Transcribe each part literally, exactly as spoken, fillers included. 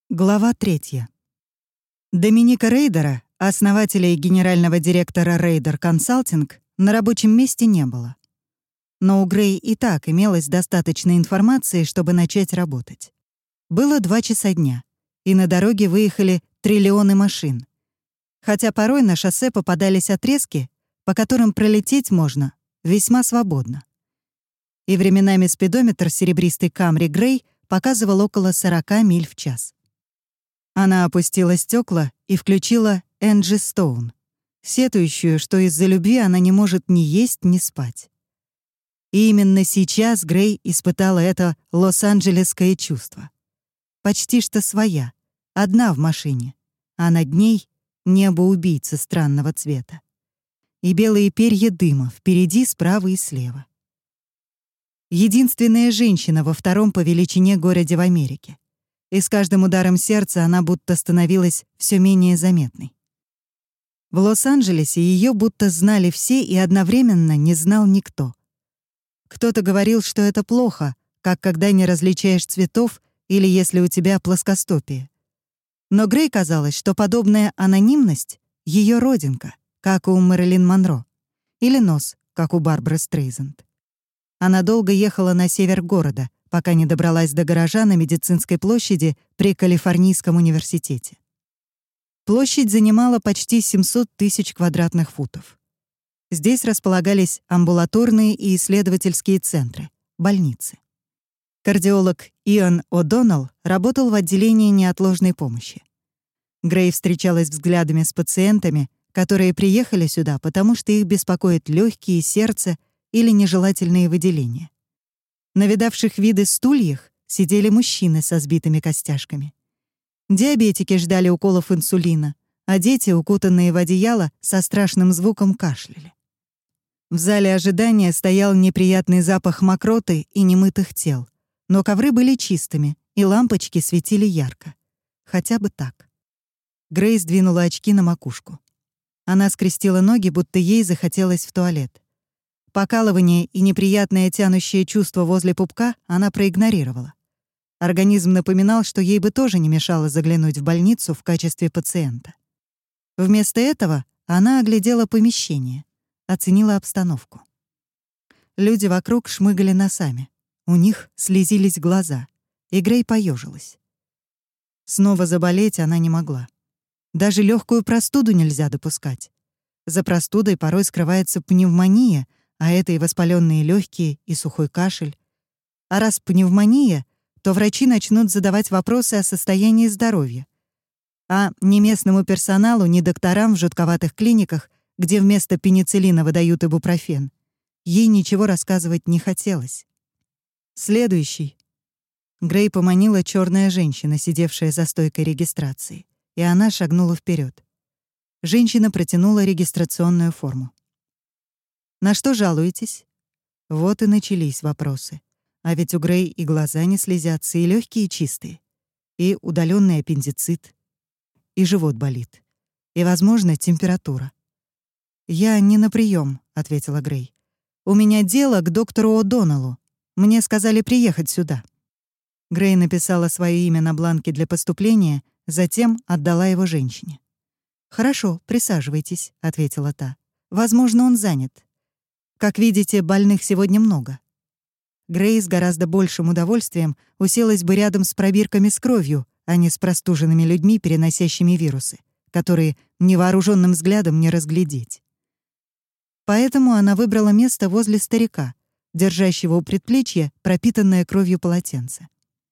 Глава третья. Доминика Рейдера, основателя и генерального директора Raider Consulting, на рабочем месте не было. Но у Грей и так имелось достаточно информации, чтобы начать работать. Было два часа дня, и на дороге выехали триллионы машин. Хотя порой на шоссе попадались отрезки, по которым пролететь можно весьма свободно. И временами спидометр серебристой Camry Грей показывал около сорока миль в час. Она опустила стекла и включила Энджи Стоун, сетующую, что из-за любви она не может ни есть, ни спать. И именно сейчас Грей испытала это лос-анджелесское чувство. Почти что своя, одна в машине, а над ней небо-убийца странного цвета. И белые перья дыма впереди, справа и слева. Единственная женщина во втором по величине городе в Америке. И с каждым ударом сердца она будто становилась все менее заметной. В Лос-Анджелесе ее будто знали все и одновременно не знал никто. Кто-то говорил, что это плохо, как когда не различаешь цветов или если у тебя плоскостопие. Но Грей казалось, что подобная анонимность — ее родинка, как у Мэрилин Монро, или нос, как у Барбары Стрейзанд. Она долго ехала на север города, пока не добралась до гаража на Медицинской площади при Калифорнийском университете. Площадь занимала почти семьсот тысяч квадратных футов. Здесь располагались амбулаторные и исследовательские центры, больницы. Кардиолог Иан О'Доннелл работал в отделении неотложной помощи. Грей встречалась взглядами с пациентами, которые приехали сюда, потому что их беспокоят легкие, сердце или нежелательные выделения. На видавших виды стульях сидели мужчины со сбитыми костяшками. Диабетики ждали уколов инсулина, а дети, укутанные в одеяло, со страшным звуком кашляли. В зале ожидания стоял неприятный запах мокроты и немытых тел, но ковры были чистыми, и лампочки светили ярко. Хотя бы так. Грей сдвинула очки на макушку. Она скрестила ноги, будто ей захотелось в туалет. Покалывание и неприятное тянущее чувство возле пупка она проигнорировала. Организм напоминал, что ей бы тоже не мешало заглянуть в больницу в качестве пациента. Вместо этого она оглядела помещение, оценила обстановку. Люди вокруг шмыгали носами. У них слезились глаза, и Грей поежилась. Снова заболеть она не могла. Даже легкую простуду нельзя допускать. За простудой порой скрывается пневмония, а это и воспаленные легкие, и сухой кашель. А раз пневмония, то врачи начнут задавать вопросы о состоянии здоровья. А ни местному персоналу, ни докторам в жутковатых клиниках, где вместо пенициллина выдают ибупрофен, ей ничего рассказывать не хотелось. Следующий. Грей поманила черная женщина, сидевшая за стойкой регистрации, и она шагнула вперед. Женщина протянула регистрационную форму. «На что жалуетесь?» Вот и начались вопросы. А ведь у Грей и глаза не слезятся, и легкие чистые, и удаленный аппендицит, и живот болит, и, возможно, температура. «Я не на прием, ответила Грей. «У меня дело к доктору О'Доннеллу. Мне сказали приехать сюда». Грей написала свое имя на бланке для поступления, затем отдала его женщине. «Хорошо, присаживайтесь», — ответила та. «Возможно, он занят. Как видите, больных сегодня много». Грей с гораздо большим удовольствием уселась бы рядом с пробирками с кровью, а не с простуженными людьми, переносящими вирусы, которые невооруженным взглядом не разглядеть. Поэтому она выбрала место возле старика, держащего у предплечья пропитанное кровью полотенце.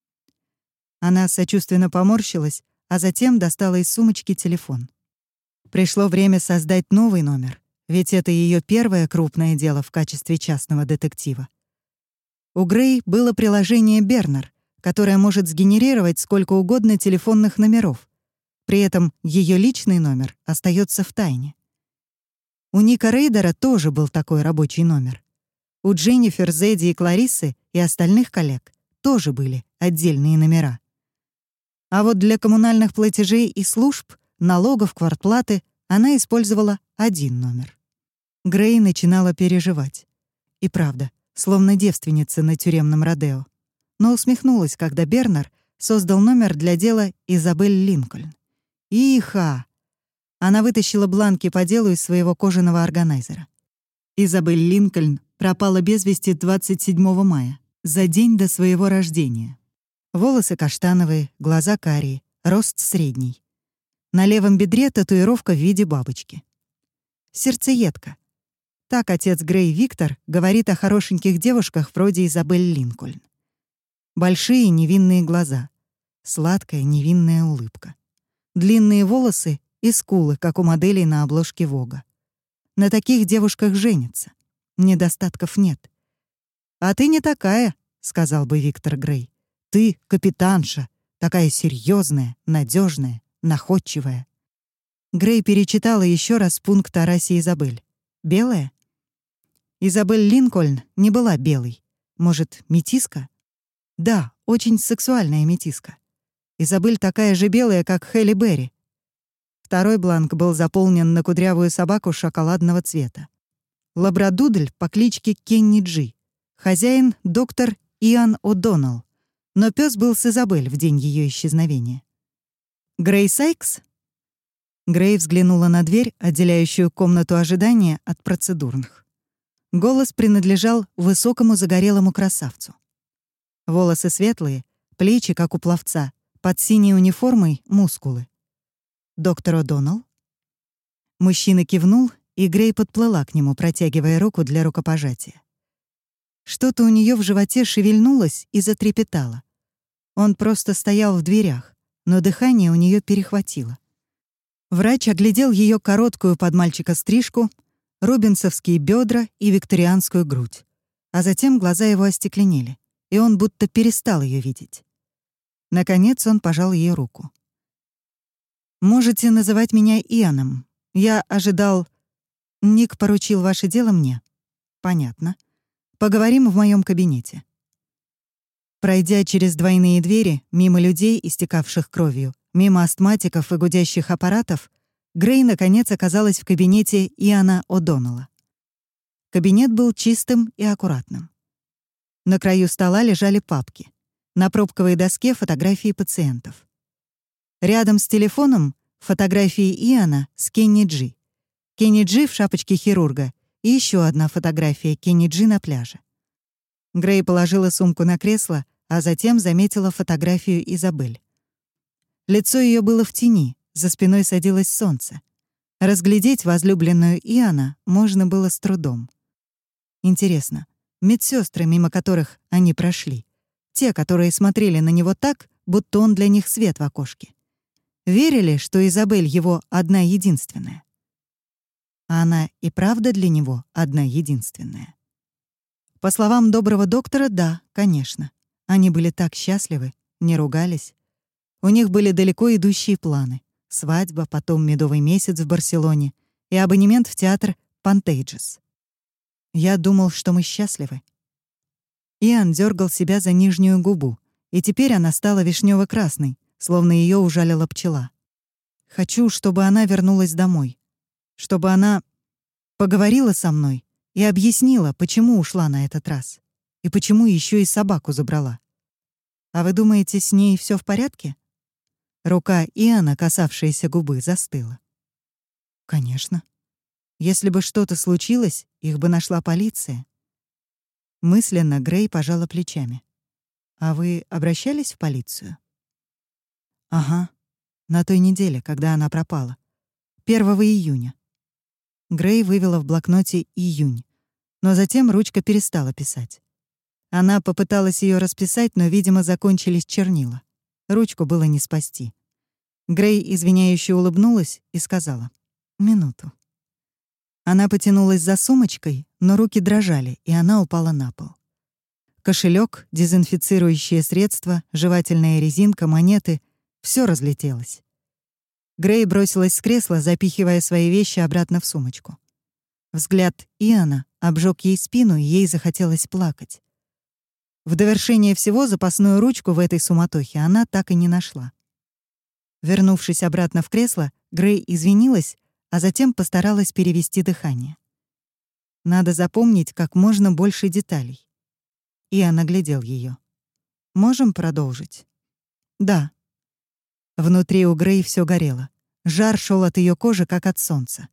Она сочувственно поморщилась, а затем достала из сумочки телефон. Пришло время создать новый номер, ведь это ее первое крупное дело в качестве частного детектива. У Грей было приложение «Бернер», которое может сгенерировать сколько угодно телефонных номеров. При этом ее личный номер остается в тайне. У Ника Рейдера тоже был такой рабочий номер. У Дженнифер, Зэдди и Клариссы и остальных коллег тоже были отдельные номера. А вот для коммунальных платежей и служб, налогов, квартплаты она использовала один номер. Грей начинала переживать. И правда, словно девственница на тюремном родео. Но усмехнулась, когда Бернер создал номер для дела Изабель Линкольн. Иха! Она вытащила бланки по делу из своего кожаного органайзера. Изабель Линкольн пропала без вести двадцать седьмого мая, за день до своего рождения. Волосы каштановые, глаза карие, рост средний. На левом бедре татуировка в виде бабочки. Сердцеедка. Так отец Грей Виктор говорит о хорошеньких девушках вроде Изабель Линкольн. Большие невинные глаза, сладкая невинная улыбка. Длинные волосы и скулы, как у моделей на обложке Вога. На таких девушках женятся. Недостатков нет. «А ты не такая», — сказал бы Виктор Грей. «Ты капитанша, такая серьезная, надежная, находчивая». Грей перечитала еще раз пункт о расе Изабель. «Белая?» Изабель Линкольн не была белой. Может, метиска? Да, очень сексуальная метиска. Изабель такая же белая, как Хэлли Берри. Второй бланк был заполнен на кудрявую собаку шоколадного цвета. Лабрадудль по кличке Кенни Джи. Хозяин — доктор Иан О'Доннелл. Но пес был с Изабель в день ее исчезновения. «Грей Сайкс?» Грей взглянула на дверь, отделяющую комнату ожидания от процедурных. Голос принадлежал высокому загорелому красавцу. Волосы светлые, плечи, как у пловца, под синей униформой — мускулы. «Доктор О'Доннелл?» Мужчина кивнул, и Грей подплыла к нему, протягивая руку для рукопожатия. Что-то у нее в животе шевельнулось и затрепетало. Он просто стоял в дверях, но дыхание у нее перехватило. Врач оглядел ее короткую под мальчика стрижку, робинсовские бедра и викторианскую грудь, а затем глаза его остекленели, и он будто перестал ее видеть. Наконец он пожал ее руку. «Можете называть меня Ианом. Я ожидал... Ник поручил ваше дело мне». «Понятно. Поговорим в моем кабинете». Пройдя через двойные двери, мимо людей, истекавших кровью, мимо астматиков и гудящих аппаратов, Грей, наконец, оказалась в кабинете Иана О'Доннелла. Кабинет был чистым и аккуратным. На краю стола лежали папки. На пробковой доске фотографии пациентов. Рядом с телефоном фотографии Иана с Кенни Джи. Кенни Джи в шапочке хирурга и еще одна фотография Кенни Джи на пляже. Грей положила сумку на кресло, а затем заметила фотографию Изабель. Лицо ее было в тени, за спиной садилось солнце. Разглядеть возлюбленную Иана можно было с трудом. Интересно, медсестры, мимо которых они прошли, те, которые смотрели на него так, будто он для них свет в окошке, верили, что Изабель его одна-единственная? А она и правда для него одна-единственная? По словам доброго доктора, да, конечно. Они были так счастливы, не ругались. У них были далеко идущие планы. Свадьба, потом медовый месяц в Барселоне и абонемент в театр «Пантейджес». Я думал, что мы счастливы. Иан дергал себя за нижнюю губу, и теперь она стала вишнево-красной, словно ее ужалила пчела. Хочу, чтобы она вернулась домой. Чтобы она поговорила со мной и объяснила, почему ушла на этот раз. И почему еще и собаку забрала. А вы думаете, с ней все в порядке? Рука Иана, касавшаяся губы, застыла. Конечно. Если бы что-то случилось, их бы нашла полиция. Мысленно Грей пожала плечами. А вы обращались в полицию? Ага. На той неделе, когда она пропала. первого июня. Грей вывела в блокноте «июнь», но затем ручка перестала писать. Она попыталась ее расписать, но, видимо, закончились чернила. Ручку было не спасти. Грей извиняюще улыбнулась и сказала: «Минуту». Она потянулась за сумочкой, но руки дрожали, и она упала на пол. Кошелек, дезинфицирующее средство, жевательная резинка, монеты — все разлетелось. Грей бросилась с кресла, запихивая свои вещи обратно в сумочку. Взгляд Иана обжег ей спину, и ей захотелось плакать. В довершение всего запасную ручку в этой суматохе она так и не нашла. Вернувшись обратно в кресло, Грей извинилась, а затем постаралась перевести дыхание. Надо запомнить как можно больше деталей. Иан оглядел ее. «Можем продолжить?» «Да». Внутри у Грей все горело. Жар шел от ее кожи, как от солнца.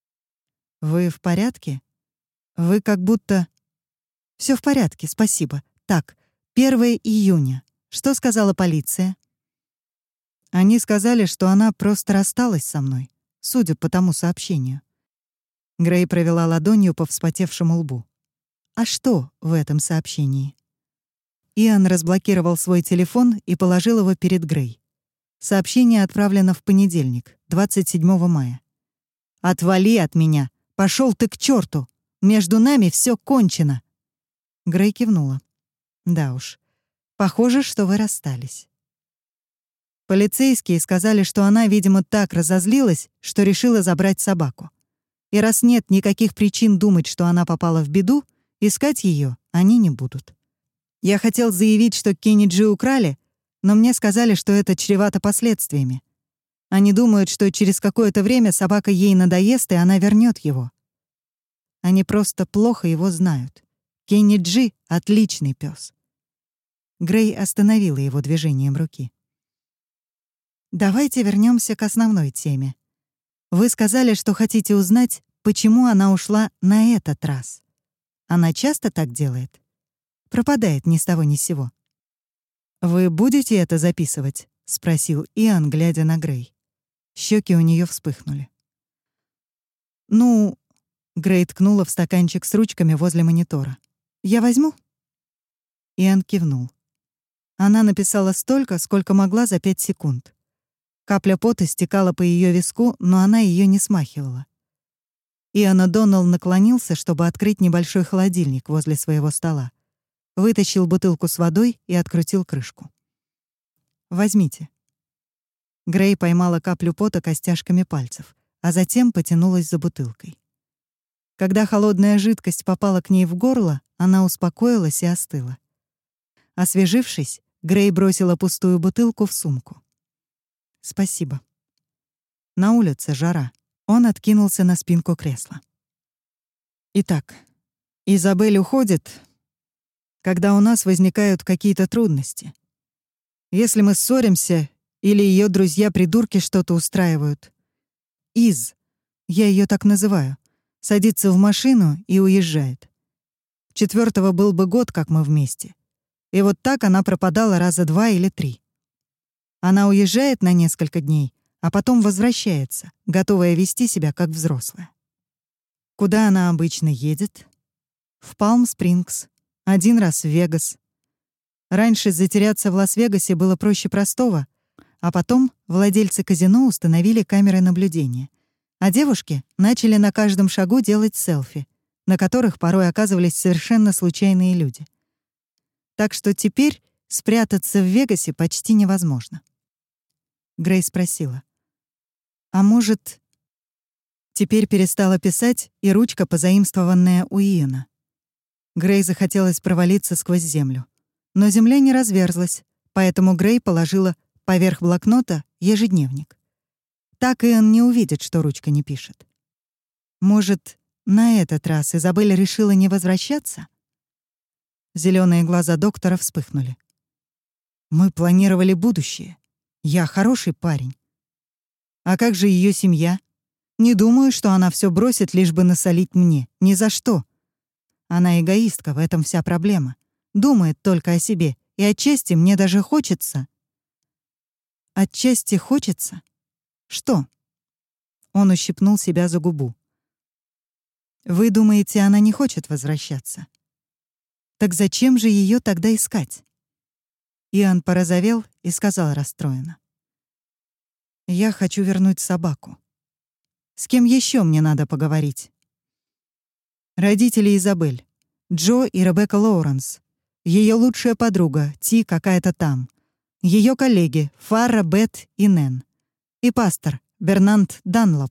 «Вы в порядке? Вы как будто...» Все в порядке, спасибо. Так, первое июня. Что сказала полиция?» «Они сказали, что она просто рассталась со мной, судя по тому сообщению». Грей провела ладонью по вспотевшему лбу. «А что в этом сообщении?» Иан разблокировал свой телефон и положил его перед Грей. Сообщение отправлено в понедельник, двадцать седьмого мая. «Отвали от меня! Пошел ты к черту! Между нами все кончено!» Грей кивнула. «Да уж. Похоже, что вы расстались». Полицейские сказали, что она, видимо, так разозлилась, что решила забрать собаку. И раз нет никаких причин думать, что она попала в беду, искать ее они не будут. Я хотел заявить, что Кенни Джи украли, но мне сказали, что это чревато последствиями. Они думают, что через какое-то время собака ей надоест, и она вернет его. Они просто плохо его знают. Кенни Джи — отличный пес. Грей остановила его движением руки. «Давайте вернемся к основной теме. Вы сказали, что хотите узнать, почему она ушла на этот раз. Она часто так делает? Пропадает ни с того ни с сего». «Вы будете это записывать?» — спросил Иан, глядя на Грей. Щеки у нее вспыхнули. «Ну...» — Грей ткнула в стаканчик с ручками возле монитора. «Я возьму?» Иан кивнул. Она написала столько, сколько могла за пять секунд. Капля пота стекала по ее виску, но она ее не смахивала. Иан О'Доннелл наклонился, чтобы открыть небольшой холодильник возле своего стола. Вытащил бутылку с водой и открутил крышку. «Возьмите». Грей поймала каплю пота костяшками пальцев, а затем потянулась за бутылкой. Когда холодная жидкость попала к ней в горло, она успокоилась и остыла. Освежившись, Грей бросила пустую бутылку в сумку. «Спасибо». На улице жара. Он откинулся на спинку кресла. «Итак, Изабель уходит, когда у нас возникают какие-то трудности. Если мы ссоримся или ее друзья-придурки что-то устраивают. Из, я ее так называю, садится в машину и уезжает. Четвертого был бы год, как мы вместе. И вот так она пропадала раза два или три. Она уезжает на несколько дней, а потом возвращается, готовая вести себя как взрослая. Куда она обычно едет? В Палм-Спрингс, один раз в Вегас. Раньше затеряться в Лас-Вегасе было проще простого, а потом владельцы казино установили камеры наблюдения, а девушки начали на каждом шагу делать селфи, на которых порой оказывались совершенно случайные люди. Так что теперь спрятаться в Вегасе почти невозможно. Грей спросила: «А может...» Теперь перестала писать и ручка, позаимствованная у Иэна. Грей захотелось провалиться сквозь землю. Но земля не разверзлась, поэтому Грей положила поверх блокнота ежедневник. Так Иэн не увидит, что ручка не пишет. Может, на этот раз Изабель решила не возвращаться? Зелёные глаза доктора вспыхнули. «Мы планировали будущее. Я хороший парень. А как же её семья? Не думаю, что она всё бросит, лишь бы насолить мне. Ни за что. Она эгоистка, в этом вся проблема. Думает только о себе, и отчасти мне даже хочется». «Отчасти хочется? Что?» Он ущипнул себя за губу. «Вы думаете, она не хочет возвращаться? Так зачем же её тогда искать?» Иоанн порозовел и сказал расстроенно: «Я хочу вернуть собаку. С кем ещё мне надо поговорить?» Родители Изабель, Джо и Ребекка Лоуренс, её лучшая подруга Ти какая-то там, её коллеги Фара, Бет и Нэн, и пастор Бернанд Данлоп.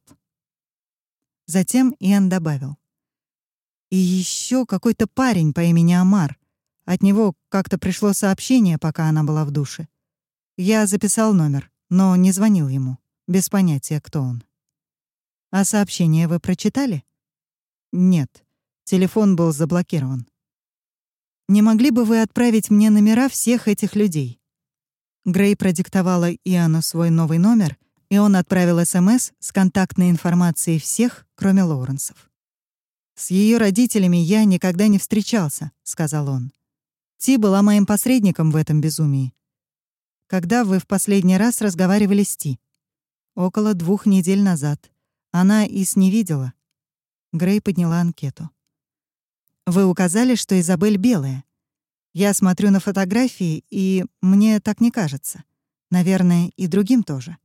Затем Иоанн добавил: «И ещё какой-то парень по имени Амар. От него как-то пришло сообщение, пока она была в душе. Я записал номер, но не звонил ему, без понятия, кто он». «А сообщение вы прочитали?» «Нет, телефон был заблокирован». «Не могли бы вы отправить мне номера всех этих людей?» Грей продиктовала Иану свой новый номер, и он отправил СМС с контактной информацией всех, кроме Лоуренсов. «С ее родителями я никогда не встречался», — сказал он. «Ти была моим посредником в этом безумии». «Когда вы в последний раз разговаривали с Ти?» «Около двух недель назад. Она Ис не видела». Грей подняла анкету. «Вы указали, что Изабель белая. Я смотрю на фотографии, и мне так не кажется. Наверное, и другим тоже».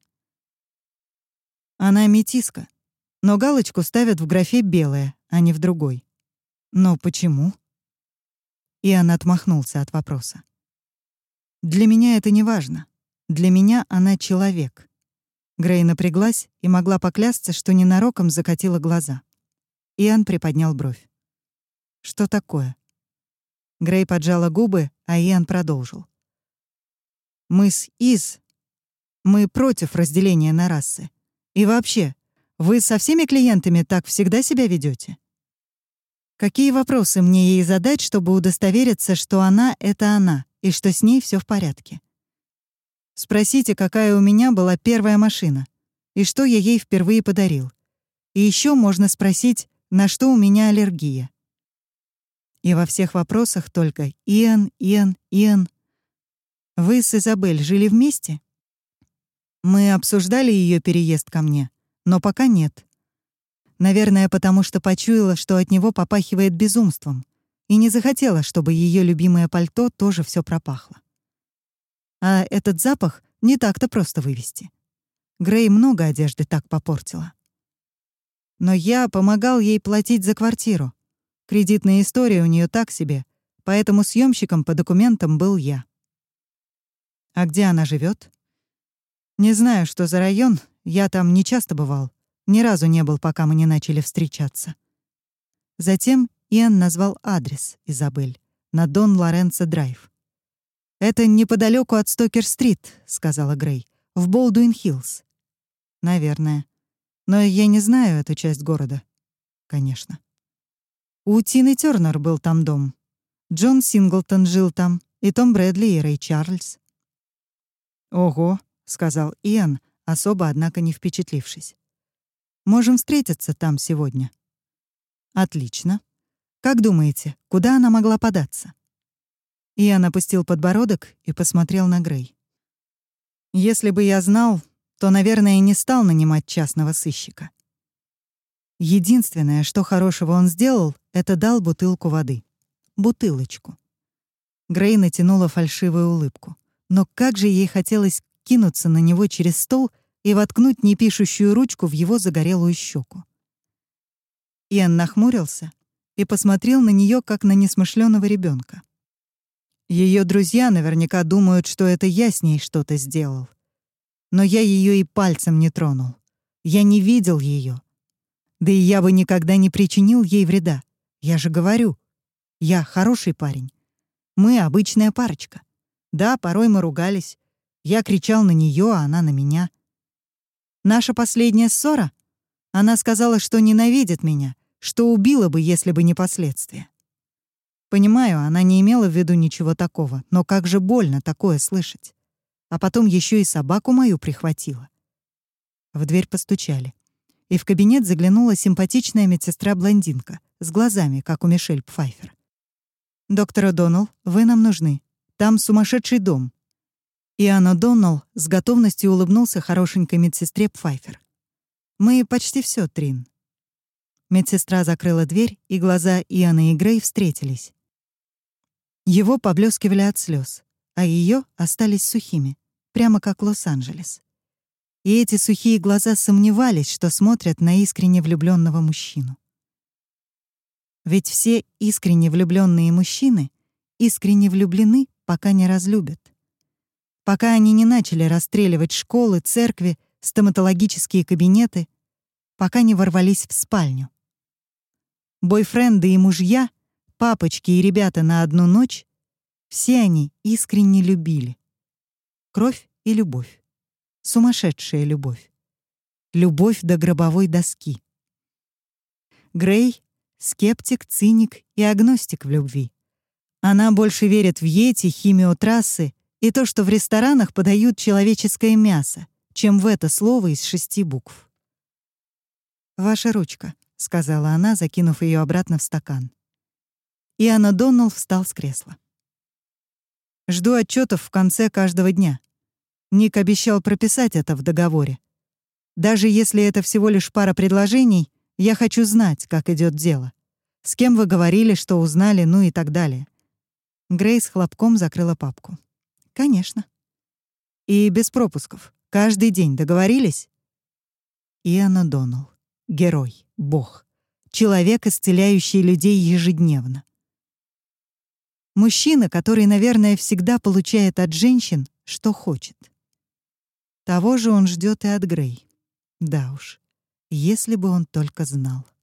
«Она метиска, но галочку ставят в графе «белая», а не в другой». «Но почему?» Иоанн отмахнулся от вопроса. «Для меня это не важно. Для меня она человек». Грей напряглась и могла поклясться, что ненароком закатила глаза. Иоанн приподнял бровь. «Что такое?» Грей поджала губы, а Иоанн продолжил. «Мы с Из... Мы против разделения на расы. И вообще, вы со всеми клиентами так всегда себя ведете? Какие вопросы мне ей задать, чтобы удостовериться, что она — это она, и что с ней все в порядке? Спросите, какая у меня была первая машина, и что я ей впервые подарил. И еще можно спросить, на что у меня аллергия. И во всех вопросах только Иэн, Иэн, Иэн. Вы с Изабель жили вместе? Мы обсуждали ее переезд ко мне, но пока нет. Наверное, потому что почуяла, что от него попахивает безумством, и не захотела, чтобы ее любимое пальто тоже все пропахло. А этот запах не так-то просто вывести. Грей много одежды так попортила. Но я помогал ей платить за квартиру. Кредитная история у нее так себе, поэтому съемщиком по документам был я. А где она живет? Не знаю, что за район, я там не часто бывал. Ни разу не был, пока мы не начали встречаться. Затем Иэн назвал адрес Изабель на Дон Лоренцо Драйв. «Это неподалеку от Стокер-стрит», — сказала Грей, — «в Болдуин-Хиллз». «Наверное. Но я не знаю эту часть города». «Конечно». У Тины Тёрнер был там дом. Джон Синглтон жил там, и Том Брэдли, и Рэй Чарльз. «Ого», — сказал Иэн, особо, однако, не впечатлившись. «Можем встретиться там сегодня». «Отлично. Как думаете, куда она могла податься?» Иэн опустил подбородок и посмотрел на Грей. «Если бы я знал, то, наверное, не стал нанимать частного сыщика. Единственное, что хорошего он сделал, это дал бутылку воды. Бутылочку». Грей натянула фальшивую улыбку. Но как же ей хотелось кинуться на него через стол и воткнуть непишущую ручку в его загорелую щеку. Иэн нахмурился и посмотрел на нее как на несмышленого ребенка. Ее друзья наверняка думают, что это я с ней что-то сделал. Но я ее и пальцем не тронул. Я не видел ее. Да и я бы никогда не причинил ей вреда. Я же говорю, я хороший парень. Мы обычная парочка. Да, порой мы ругались. Я кричал на нее, а она на меня. Наша последняя ссора? Она сказала, что ненавидит меня, что убила бы, если бы не последствия. Понимаю, она не имела в виду ничего такого, но как же больно такое слышать. А потом еще и собаку мою прихватила. В дверь постучали. И в кабинет заглянула симпатичная медсестра-блондинка с глазами, как у Мишель Пфайфер. «Доктор О'Доннелл, вы нам нужны. Там сумасшедший дом». Иоанн О'Доннелл с готовностью улыбнулся хорошенькой медсестре Пфайфер. «Мы почти все, Трин». Медсестра закрыла дверь, и глаза Иоанна и Грей встретились. Его поблескивали от слез, а ее остались сухими, прямо как Лос-Анджелес. И эти сухие глаза сомневались, что смотрят на искренне влюбленного мужчину. Ведь все искренне влюбленные мужчины искренне влюблены, пока не разлюбят. Пока они не начали расстреливать школы, церкви, стоматологические кабинеты, пока не ворвались в спальню. Бойфренды и мужья, папочки и ребята на одну ночь — все они искренне любили. Кровь и любовь. Сумасшедшая любовь. Любовь до гробовой доски. Грей — скептик, циник и агностик в любви. Она больше верит в йети, химиотрассы И то, что в ресторанах подают человеческое мясо, чем в это слово из шести букв. «Ваша ручка», — сказала она, закинув ее обратно в стакан. И Анна Доннелл встал с кресла. «Жду отчетов в конце каждого дня. Ник обещал прописать это в договоре. Даже если это всего лишь пара предложений, я хочу знать, как идет дело. С кем вы говорили, что узнали, ну и так далее». Грейс хлопком закрыла папку. «Конечно». «И без пропусков. Каждый день. Договорились?» Иоанн О'Доннелл. Герой. Бог. Человек, исцеляющий людей ежедневно. Мужчина, который, наверное, всегда получает от женщин, что хочет. Того же он ждет и от Грей. Да уж, если бы он только знал.